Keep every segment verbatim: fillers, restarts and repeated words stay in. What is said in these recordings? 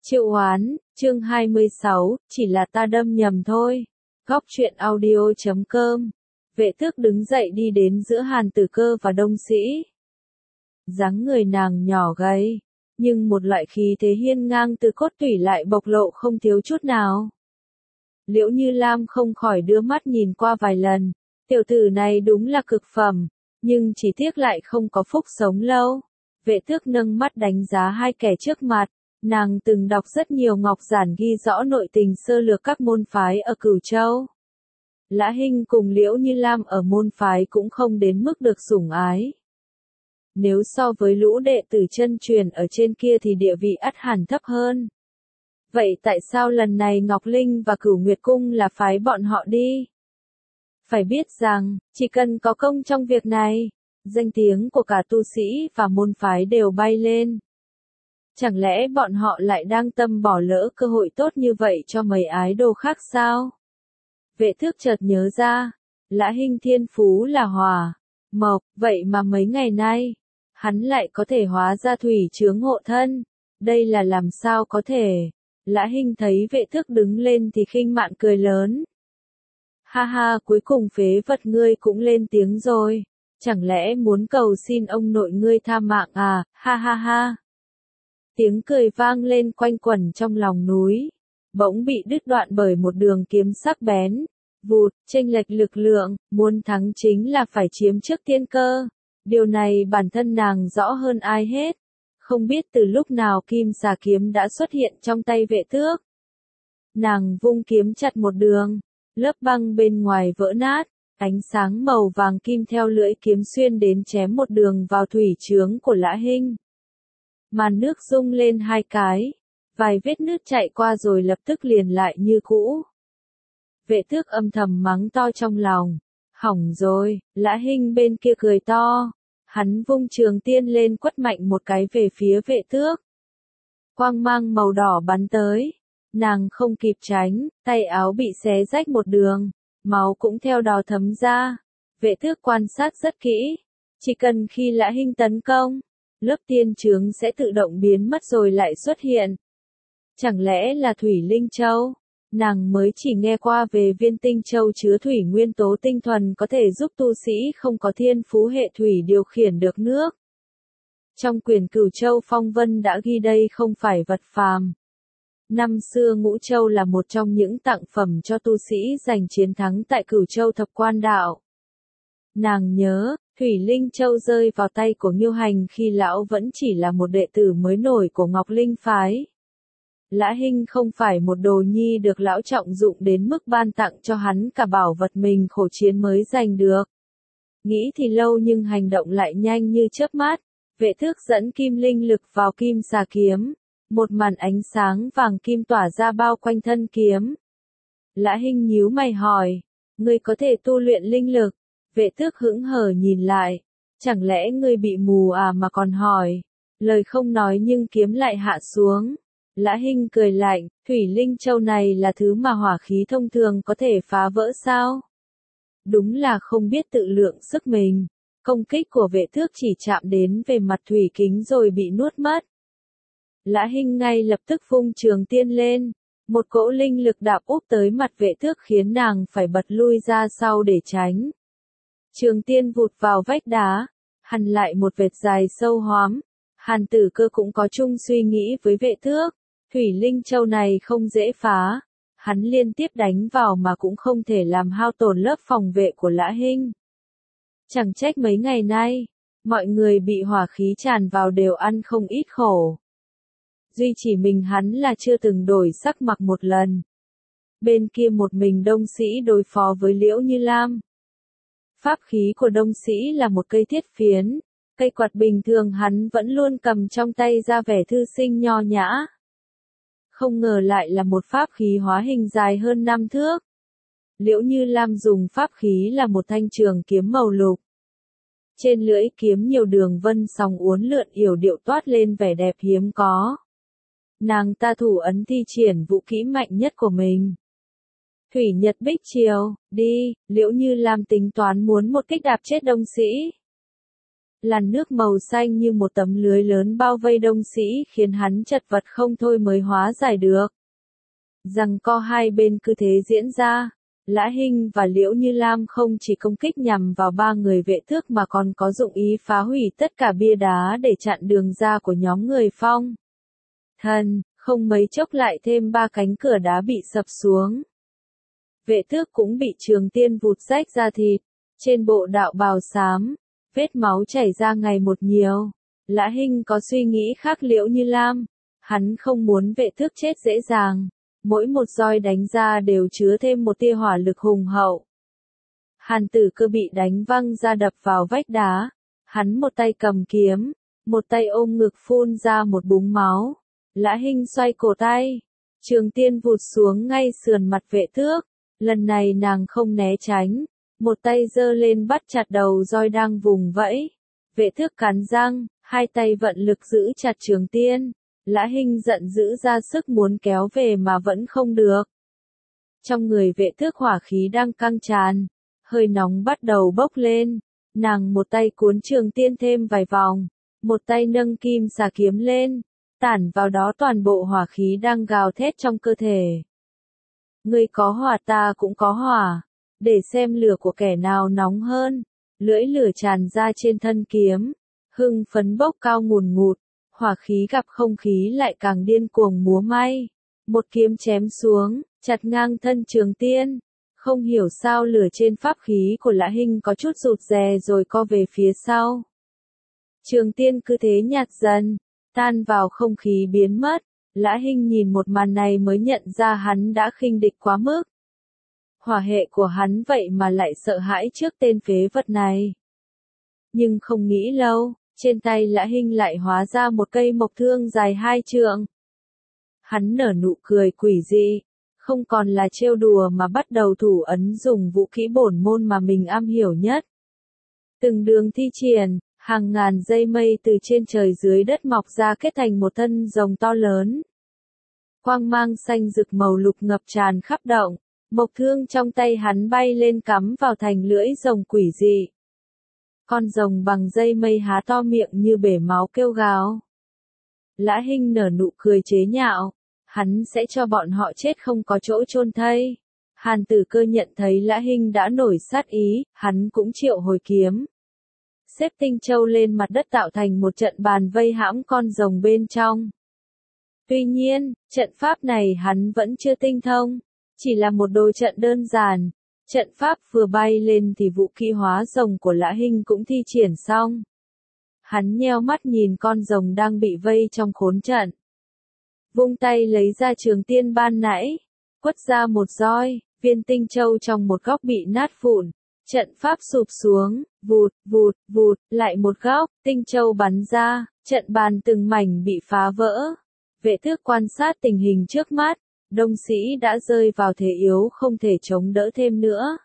Triệu Hoán, chương hai mươi sáu, chỉ là ta đâm nhầm thôi. Góc truyện audio chấm com. Vệ tước đứng dậy đi đến giữa Hàn Tử Cơ và Đông Sĩ. Dáng người nàng nhỏ gầy, nhưng một loại khí thế hiên ngang từ cốt tủy lại bộc lộ không thiếu chút nào. Liễu Như Lam không khỏi đưa mắt nhìn qua vài lần, tiểu tử này đúng là cực phẩm, nhưng chỉ tiếc lại không có phúc sống lâu. Vệ tước nâng mắt đánh giá hai kẻ trước mặt. Nàng từng đọc rất nhiều ngọc giản ghi rõ nội tình sơ lược các môn phái ở Cửu Châu. Lã Hinh cùng Liễu Như Lam ở môn phái cũng không đến mức được sủng ái. Nếu so với lũ đệ tử chân truyền ở trên kia thì địa vị ắt hẳn thấp hơn. Vậy tại sao lần này Ngọc Linh và Cửu Nguyệt Cung là phái bọn họ đi? Phải biết rằng, chỉ cần có công trong việc này, danh tiếng của cả tu sĩ và môn phái đều bay lên. Chẳng lẽ bọn họ lại đang tâm bỏ lỡ cơ hội tốt như vậy cho mấy ái đồ khác sao? Vệ tước chợt nhớ ra, Lã Hinh thiên phú là hỏa, mộc, vậy mà mấy ngày nay, hắn lại có thể hóa ra thủy chướng hộ thân. Đây là làm sao có thể? Lã Hinh thấy vệ tước đứng lên thì khinh mạn cười lớn. Ha ha, cuối cùng phế vật ngươi cũng lên tiếng rồi. Chẳng lẽ muốn cầu xin ông nội ngươi tha mạng à? Ha ha ha. Tiếng cười vang lên quanh quẩn trong lòng núi, bỗng bị đứt đoạn bởi một đường kiếm sắc bén. Vụt, chênh lệch lực lượng, muốn thắng chính là phải chiếm trước tiên cơ. Điều này bản thân nàng rõ hơn ai hết. Không biết từ lúc nào kim xà kiếm đã xuất hiện trong tay vệ tước. Nàng vung kiếm chặt một đường, lớp băng bên ngoài vỡ nát, ánh sáng màu vàng kim theo lưỡi kiếm xuyên đến chém một đường vào thủy chướng của Lã Hinh. Màn nước rung lên hai cái, vài vết nứt chạy qua rồi lập tức liền lại như cũ. Vệ tước âm thầm mắng to trong lòng, hỏng rồi. Lã Hinh bên kia cười to, hắn vung trường tiên lên quất mạnh một cái về phía vệ tước. Quang mang màu đỏ bắn tới, nàng không kịp tránh, tay áo bị xé rách một đường, máu cũng theo đó thấm ra. Vệ tước quan sát rất kỹ, chỉ cần khi Lã Hinh tấn công, lớp tiên chướng sẽ tự động biến mất rồi lại xuất hiện. Chẳng lẽ là Thủy Linh Châu? Nàng mới chỉ nghe qua về viên tinh châu chứa thủy nguyên tố tinh thuần có thể giúp tu sĩ không có thiên phú hệ thủy điều khiển được nước. Trong quyển Cửu Châu Phong Vân đã ghi đây không phải vật phàm. Năm xưa Ngũ Châu là một trong những tặng phẩm cho tu sĩ giành chiến thắng tại Cửu Châu Thập Quan Đạo. Nàng nhớ, Thủy Linh Châu rơi vào tay của Nghiêu Hành khi lão vẫn chỉ là một đệ tử mới nổi của Ngọc Linh Phái. Lã Hinh không phải một đồ nhi được lão trọng dụng đến mức ban tặng cho hắn cả bảo vật mình khổ chiến mới giành được. Nghĩ thì lâu nhưng hành động lại nhanh như chớp mắt. Vệ tước dẫn kim linh lực vào kim xà kiếm. Một màn ánh sáng vàng kim tỏa ra bao quanh thân kiếm. Lã Hinh nhíu mày hỏi, ngươi có thể tu luyện linh lực? Vệ tước hững hờ nhìn lại, chẳng lẽ ngươi bị mù à mà còn hỏi? Lời không nói nhưng kiếm lại hạ xuống. Lã Hinh cười lạnh, Thủy Linh Châu này là thứ mà hỏa khí thông thường có thể phá vỡ sao? Đúng là không biết tự lượng sức mình. Công kích của vệ tước chỉ chạm đến về mặt thủy kính rồi bị nuốt mất. Lã Hinh ngay lập tức vung trường tiên lên. Một cỗ linh lực đạp úp tới mặt vệ tước khiến nàng phải bật lui ra sau để tránh. Trường tiên vụt vào vách đá, hằn lại một vệt dài sâu hoắm. Hàn Tử Cơ cũng có chung suy nghĩ với vệ tước. Thủy Linh Châu này không dễ phá. Hắn liên tiếp đánh vào mà cũng không thể làm hao tổn lớp phòng vệ của Lã Hinh. Chẳng trách mấy ngày nay, mọi người bị hỏa khí tràn vào đều ăn không ít khổ. Duy chỉ mình hắn là chưa từng đổi sắc mặt một lần. Bên kia một mình Đông Sĩ đối phó với Liễu Như Lam. Pháp khí của Đông Sĩ là một cây thiết phiến. Cây quạt bình thường hắn vẫn luôn cầm trong tay ra vẻ thư sinh nho nhã. Không ngờ lại là một pháp khí hóa hình dài hơn năm thước. Liễu Như Lam dùng pháp khí là một thanh trường kiếm màu lục. Trên lưỡi kiếm nhiều đường vân sóng uốn lượn yểu điệu toát lên vẻ đẹp hiếm có. Nàng ta thủ ấn thi triển vũ kỹ mạnh nhất của mình. Thủy Nhật Bích Triều, đi. Liễu Như Lam tính toán muốn một kích đạp chết Đông Sĩ. Làn nước màu xanh như một tấm lưới lớn bao vây Đông Sĩ khiến hắn chật vật không thôi mới hóa giải được. Giằng co hai bên cứ thế diễn ra, Lã Hinh và Liễu Như Lam không chỉ công kích nhằm vào ba người vệ tước mà còn có dụng ý phá hủy tất cả bia đá để chặn đường ra của nhóm người Phong. Thần, không mấy chốc lại thêm ba cánh cửa đá bị sập xuống. Vệ tước cũng bị Trường Tiên vụt rách da thịt, trên bộ đạo bào xám, vết máu chảy ra ngày một nhiều. Lã Hinh có suy nghĩ khác Liễu Như Lam, hắn không muốn vệ tước chết dễ dàng. Mỗi một roi đánh ra đều chứa thêm một tia hỏa lực hùng hậu. Hàn Tử Cơ bị đánh văng ra đập vào vách đá, hắn một tay cầm kiếm, một tay ôm ngực phun ra một búng máu. Lã Hinh xoay cổ tay, Trường Tiên vụt xuống ngay sườn mặt vệ tước, lần này nàng không né tránh, một tay giơ lên bắt chặt đầu roi đang vùng vẫy. Vệ tước cắn răng, hai tay vận lực giữ chặt Trường Tiên. Lã Hinh giận dữ ra sức muốn kéo về mà vẫn không được. Trong người vệ tước hỏa khí đang căng tràn, hơi nóng bắt đầu bốc lên, nàng một tay cuốn Trường Tiên thêm vài vòng, một tay nâng kim xà kiếm lên, tản vào đó toàn bộ hỏa khí đang gào thét trong cơ thể. Ngươi có hỏa ta cũng có hỏa, để xem lửa của kẻ nào nóng hơn. Lưỡi lửa tràn ra trên thân kiếm, hưng phấn bốc cao ngùn ngụt. Hỏa khí gặp không khí lại càng điên cuồng múa may. Một kiếm chém xuống, chặt ngang thân Trường Tiên. Không hiểu sao lửa trên pháp khí của Lã Hinh có chút rụt rè rồi co về phía sau. Trường Tiên cứ thế nhạt dần, tan vào không khí biến mất. Lã Hinh nhìn một màn này mới nhận ra hắn đã khinh địch quá mức. Hỏa hệ của hắn vậy mà lại sợ hãi trước tên phế vật này. Nhưng không nghĩ lâu. Trên tay Lã Hinh lại hóa ra một cây mộc thương dài hai trượng. Hắn nở nụ cười quỷ dị, không còn là trêu đùa mà bắt đầu thủ ấn dùng vũ khí bổn môn mà mình am hiểu nhất. Từng đường thi triển, hàng ngàn dây mây từ trên trời dưới đất mọc ra kết thành một thân rồng to lớn. Quang mang xanh rực màu lục ngập tràn khắp động, mộc thương trong tay hắn bay lên cắm vào thành lưỡi rồng quỷ dị. Con rồng bằng dây mây há to miệng như bể máu kêu gào. Lã Hinh nở nụ cười chế nhạo, hắn sẽ cho bọn họ chết không có chỗ chôn thây. Hàn Tử Cơ nhận thấy Lã Hinh đã nổi sát ý, hắn cũng triệu hồi kiếm. Xếp tinh châu lên mặt đất tạo thành một trận bàn vây hãm con rồng bên trong. Tuy nhiên, trận pháp này hắn vẫn chưa tinh thông, chỉ là một đôi trận đơn giản. Trận pháp vừa bay lên thì vũ khí hóa rồng của Lã Hinh cũng thi triển xong. Hắn nheo mắt nhìn con rồng đang bị vây trong khốn trận. Vung tay lấy ra Trường Tiên ban nãy, quất ra một roi, viên tinh châu trong một góc bị nát vụn. Trận pháp sụp xuống, vụt, vụt, vụt, lại một góc, tinh châu bắn ra, trận bàn từng mảnh bị phá vỡ. Vệ tước quan sát tình hình trước mắt. Đông Sĩ đã rơi vào thế yếu không thể chống đỡ thêm nữa.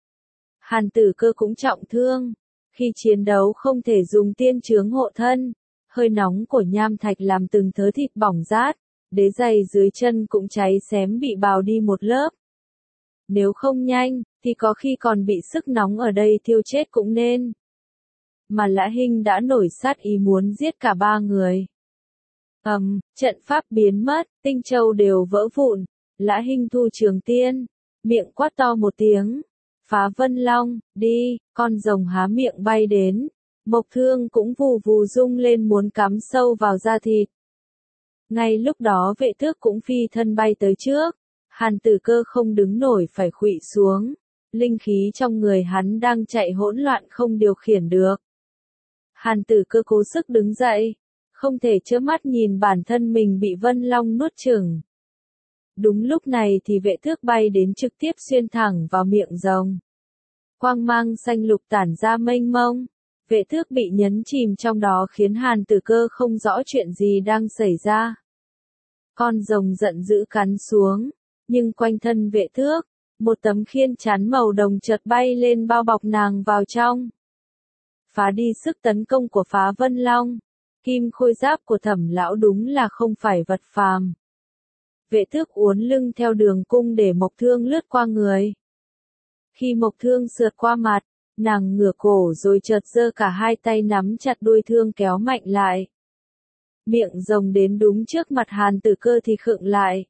Hàn Tử Cơ cũng trọng thương. Khi chiến đấu không thể dùng tiên chướng hộ thân. Hơi nóng của nham thạch làm từng thớ thịt bỏng rát. Đế giày dưới chân cũng cháy xém bị bào đi một lớp. Nếu không nhanh, thì có khi còn bị sức nóng ở đây thiêu chết cũng nên. Mà Lã Hinh đã nổi sát ý muốn giết cả ba người. Ầm, um, trận pháp biến mất, tinh châu đều vỡ vụn. Lã Hinh thu Trường Tiên, miệng quát to một tiếng, phá Vân Long, đi. Con rồng há miệng bay đến, mộc thương cũng vù vù rung lên muốn cắm sâu vào da thịt. Ngay lúc đó vệ tước cũng phi thân bay tới trước, Hàn Tử Cơ không đứng nổi phải khuỵu xuống, linh khí trong người hắn đang chạy hỗn loạn không điều khiển được. Hàn Tử Cơ cố sức đứng dậy, không thể trơ mắt nhìn bản thân mình bị Vân Long nuốt chửng. Đúng lúc này thì vệ tước bay đến trực tiếp xuyên thẳng vào miệng rồng. Quang mang xanh lục tản ra mênh mông, vệ tước bị nhấn chìm trong đó khiến Hàn Tử Cơ không rõ chuyện gì đang xảy ra. Con rồng giận dữ cắn xuống, nhưng quanh thân vệ tước, một tấm khiên chắn màu đồng chợt bay lên bao bọc nàng vào trong. Phá đi sức tấn công của Phá Vân Long. Kim khôi giáp của Thẩm lão đúng là không phải vật phàm. Vệ tước uốn lưng theo đường cung để mộc thương lướt qua người. Khi mộc thương sượt qua mặt, Nàng ngửa cổ rồi chợt giơ cả hai tay nắm chặt đuôi thương kéo mạnh lại. Miệng rồng đến đúng trước mặt Hàn Tử Cơ thì khựng lại.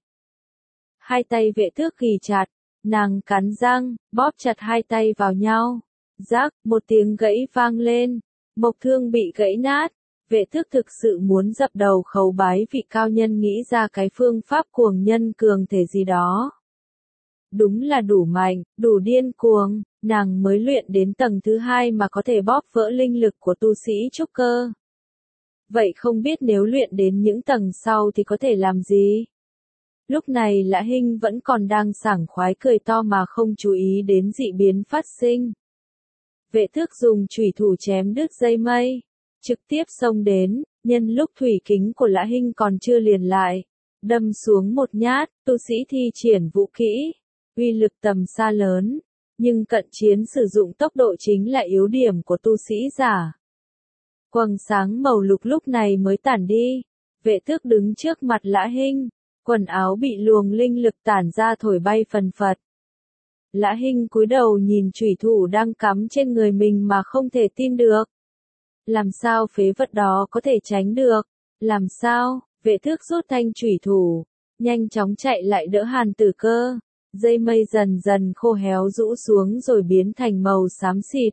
Hai tay vệ tước ghì chặt, nàng cắn răng, bóp chặt hai tay vào nhau. Rắc, một tiếng gãy vang lên, mộc thương bị gãy nát. Vệ tước thực sự muốn dập đầu khấu bái vị cao nhân nghĩ ra cái phương pháp cuồng nhân cường thể gì đó. Đúng là đủ mạnh, đủ điên cuồng, nàng mới luyện đến tầng thứ hai mà có thể bóp vỡ linh lực của tu sĩ trúc cơ. Vậy không biết nếu luyện đến những tầng sau thì có thể làm gì? Lúc này Lã Hinh vẫn còn đang sảng khoái cười to mà không chú ý đến dị biến phát sinh. Vệ tước dùng chủy thủ chém đứt dây mây, trực tiếp xông đến, nhân lúc thủy kính của Lã Hinh còn chưa liền lại, đâm xuống một nhát. Tu sĩ thi triển vũ kỹ, uy lực tầm xa lớn, nhưng cận chiến sử dụng tốc độ chính là yếu điểm của tu sĩ giả. Quầng sáng màu lục lúc này mới tản đi, vệ tước đứng trước mặt Lã Hinh, quần áo bị luồng linh lực tản ra thổi bay phần phật. Lã Hinh cúi đầu nhìn chủy thủ đang cắm trên người mình mà không thể tin được. Làm sao phế vật đó có thể tránh được? Làm sao? Vệ tước rút thanh chủy thủ, nhanh chóng chạy lại đỡ Hàn Tử Cơ. Dây mây dần dần khô héo rũ xuống rồi biến thành màu xám xịt.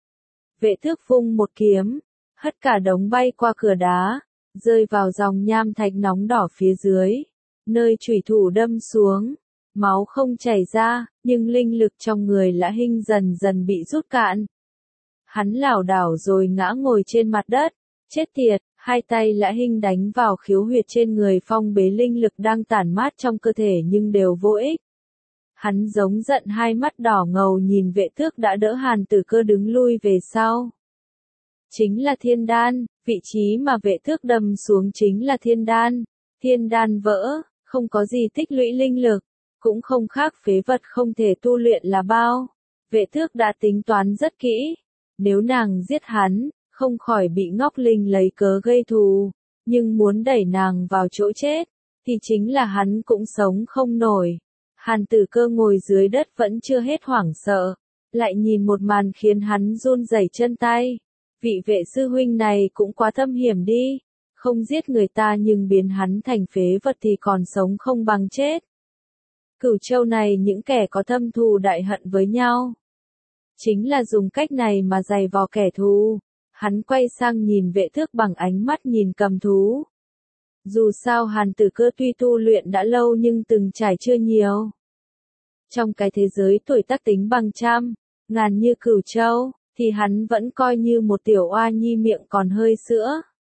Vệ tước vung một kiếm, hất cả đống bay qua cửa đá, rơi vào dòng nham thạch nóng đỏ phía dưới, nơi chủy thủ đâm xuống. Máu không chảy ra, nhưng linh lực trong người Lã Hinh dần dần bị rút cạn. Hắn lảo đảo rồi ngã ngồi trên mặt đất. Chết tiệt, hai tay Lã Hinh đánh vào khiếu huyệt trên người phong bế linh lực đang tản mát trong cơ thể nhưng đều vô ích. Hắn giống giận hai mắt đỏ ngầu nhìn vệ tước đã đỡ Hàn Tử Cơ đứng lui về sau. Chính là thiên đan, vị trí mà vệ tước đâm xuống chính là thiên đan. Thiên đan vỡ, không có gì tích lũy linh lực, cũng không khác phế vật không thể tu luyện là bao. Vệ tước đã tính toán rất kỹ. Nếu nàng giết hắn, không khỏi bị Ngọc Linh lấy cớ gây thù, nhưng muốn đẩy nàng vào chỗ chết, thì chính là hắn cũng sống không nổi. Hàn Tử Cơ ngồi dưới đất vẫn chưa hết hoảng sợ, lại nhìn một màn khiến hắn run rẩy chân tay. Vị vệ sư huynh này cũng quá thâm hiểm đi, không giết người ta nhưng biến hắn thành phế vật thì còn sống không bằng chết. Cửu Châu này những kẻ có thâm thù đại hận với nhau, chính là dùng cách này mà giày vò kẻ thù. Hắn quay sang nhìn vệ tước bằng ánh mắt nhìn cầm thú. Dù sao Hàn Tử Cơ tuy tu luyện đã lâu nhưng từng trải chưa nhiều. Trong cái thế giới tuổi tác tính bằng trăm, ngàn như Cửu Châu, thì hắn vẫn coi như một tiểu oa nhi miệng còn hơi sữa.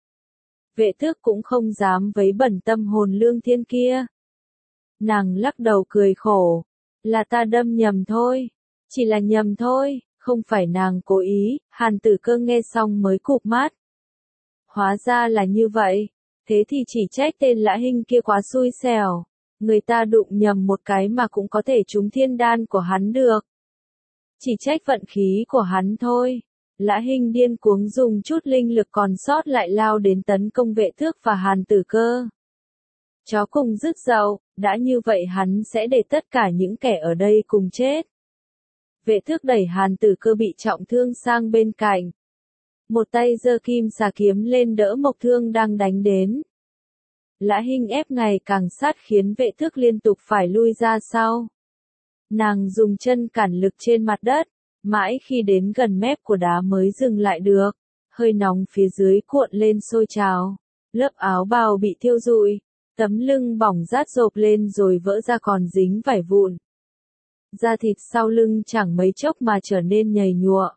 Vệ tước cũng không dám vấy bẩn tâm hồn Lương Thiên kia. Nàng lắc đầu cười khổ, là ta đâm nhầm thôi, chỉ là nhầm thôi, không phải nàng cố ý. Hàn Tử Cơ nghe xong mới cụp mắt. Hóa ra là như vậy, thế thì chỉ trách tên Lã Hinh kia quá xui xẻo, người ta đụng nhầm một cái mà cũng có thể trúng thiên đan của hắn được. Chỉ trách vận khí của hắn thôi. Lã Hinh điên cuống dùng chút linh lực còn sót lại lao đến tấn công vệ tước và Hàn Tử Cơ. Chó cùng rứt dậu, đã như vậy hắn sẽ để tất cả những kẻ ở đây cùng chết. Vệ tước đẩy Hàn Tử Cơ bị trọng thương sang bên cạnh. Một tay giơ kim xà kiếm lên đỡ mộc thương đang đánh đến. Lã Hinh ép ngày càng sát khiến vệ tước liên tục phải lui ra sau. Nàng dùng chân cản lực trên mặt đất, mãi khi đến gần mép của đá mới dừng lại được. Hơi nóng phía dưới cuộn lên sôi trào. Lớp áo bào bị thiêu rụi, tấm lưng bỏng rát rộp lên rồi vỡ ra còn dính vải vụn. Da thịt sau lưng chẳng mấy chốc mà trở nên nhầy nhụa.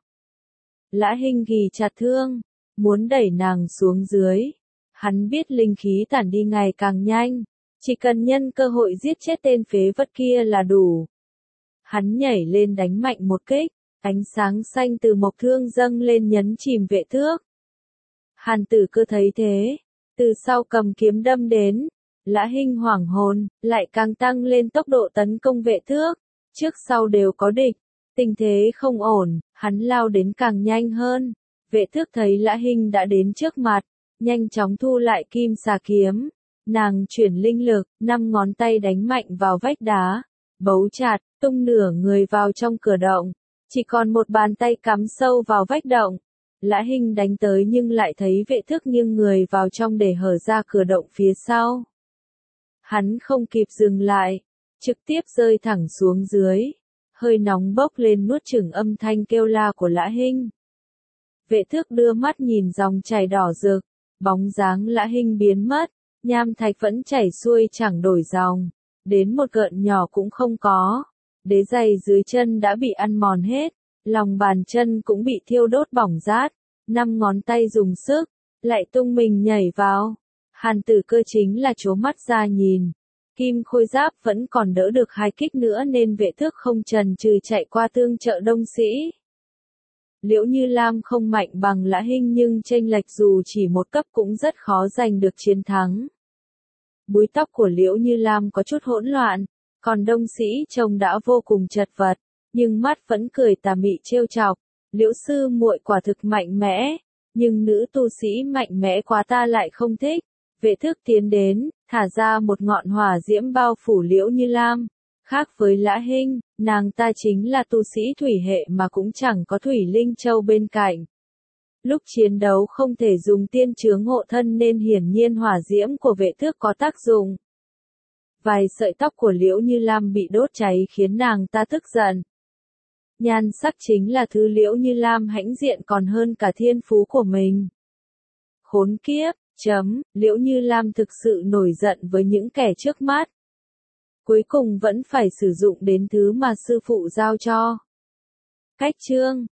Lã Hinh ghì chặt thương, muốn đẩy nàng xuống dưới. Hắn biết linh khí tản đi ngày càng nhanh, chỉ cần nhân cơ hội giết chết tên phế vật kia là đủ. Hắn nhảy lên đánh mạnh một kích, ánh sáng xanh từ mộc thương dâng lên nhấn chìm vệ tước. Hàn Tử Cơ thấy thế, từ sau cầm kiếm đâm đến. Lã Hinh hoảng hồn, lại càng tăng lên tốc độ tấn công vệ tước. Trước sau đều có địch, tình thế không ổn, hắn lao đến càng nhanh hơn. Vệ tước thấy Lã Hinh đã đến trước mặt, nhanh chóng thu lại kim xà kiếm. Nàng chuyển linh lực, năm ngón tay đánh mạnh vào vách đá, bấu chặt, tung nửa người vào trong cửa động. Chỉ còn một bàn tay cắm sâu vào vách động. Lã Hinh đánh tới nhưng lại thấy vệ thước nghiêng người vào trong để hở ra cửa động phía sau. Hắn không kịp dừng lại, trực tiếp rơi thẳng xuống dưới. Hơi nóng bốc lên nuốt chửng âm thanh kêu la của Lã Hinh. Vệ thước đưa mắt nhìn dòng chảy đỏ rực, bóng dáng Lã Hinh biến mất, nham thạch vẫn chảy xuôi chẳng đổi dòng, đến một gợn nhỏ cũng không có. Đế giày dưới chân đã bị ăn mòn hết, lòng bàn chân cũng bị thiêu đốt bỏng rát, năm ngón tay dùng sức, lại tung mình nhảy vào. Hàn Tử Cơ chính là trố mắt ra nhìn. Kim khôi giáp vẫn còn đỡ được hai kích nữa nên vệ thước không chần chừ chạy qua tương trợ đông sĩ. Liễu Như Lam không mạnh bằng Lã Hinh nhưng chênh lệch dù chỉ một cấp cũng rất khó giành được chiến thắng. Búi tóc của Liễu Như Lam có chút hỗn loạn, còn đông sĩ trông đã vô cùng chật vật, nhưng mắt vẫn cười tà mị trêu chọc. Liễu sư muội quả thực mạnh mẽ, nhưng nữ tu sĩ mạnh mẽ quá ta lại không thích. Vệ thước tiến đến, thả ra một ngọn hỏa diễm bao phủ Liễu Như Lam. Khác với Lã Hinh, nàng ta chính là tu sĩ thủy hệ mà cũng chẳng có thủy linh châu bên cạnh. Lúc chiến đấu không thể dùng tiên chướng hộ thân nên hiển nhiên hỏa diễm của vệ thước có tác dụng. Vài sợi tóc của Liễu Như Lam bị đốt cháy khiến nàng ta tức giận. Nhan sắc chính là thứ Liễu Như Lam hãnh diện còn hơn cả thiên phú của mình. Khốn kiếp, chấm, Liễu Như Lam thực sự nổi giận với những kẻ trước mắt. Cuối cùng vẫn phải sử dụng đến thứ mà sư phụ giao cho. Cách chương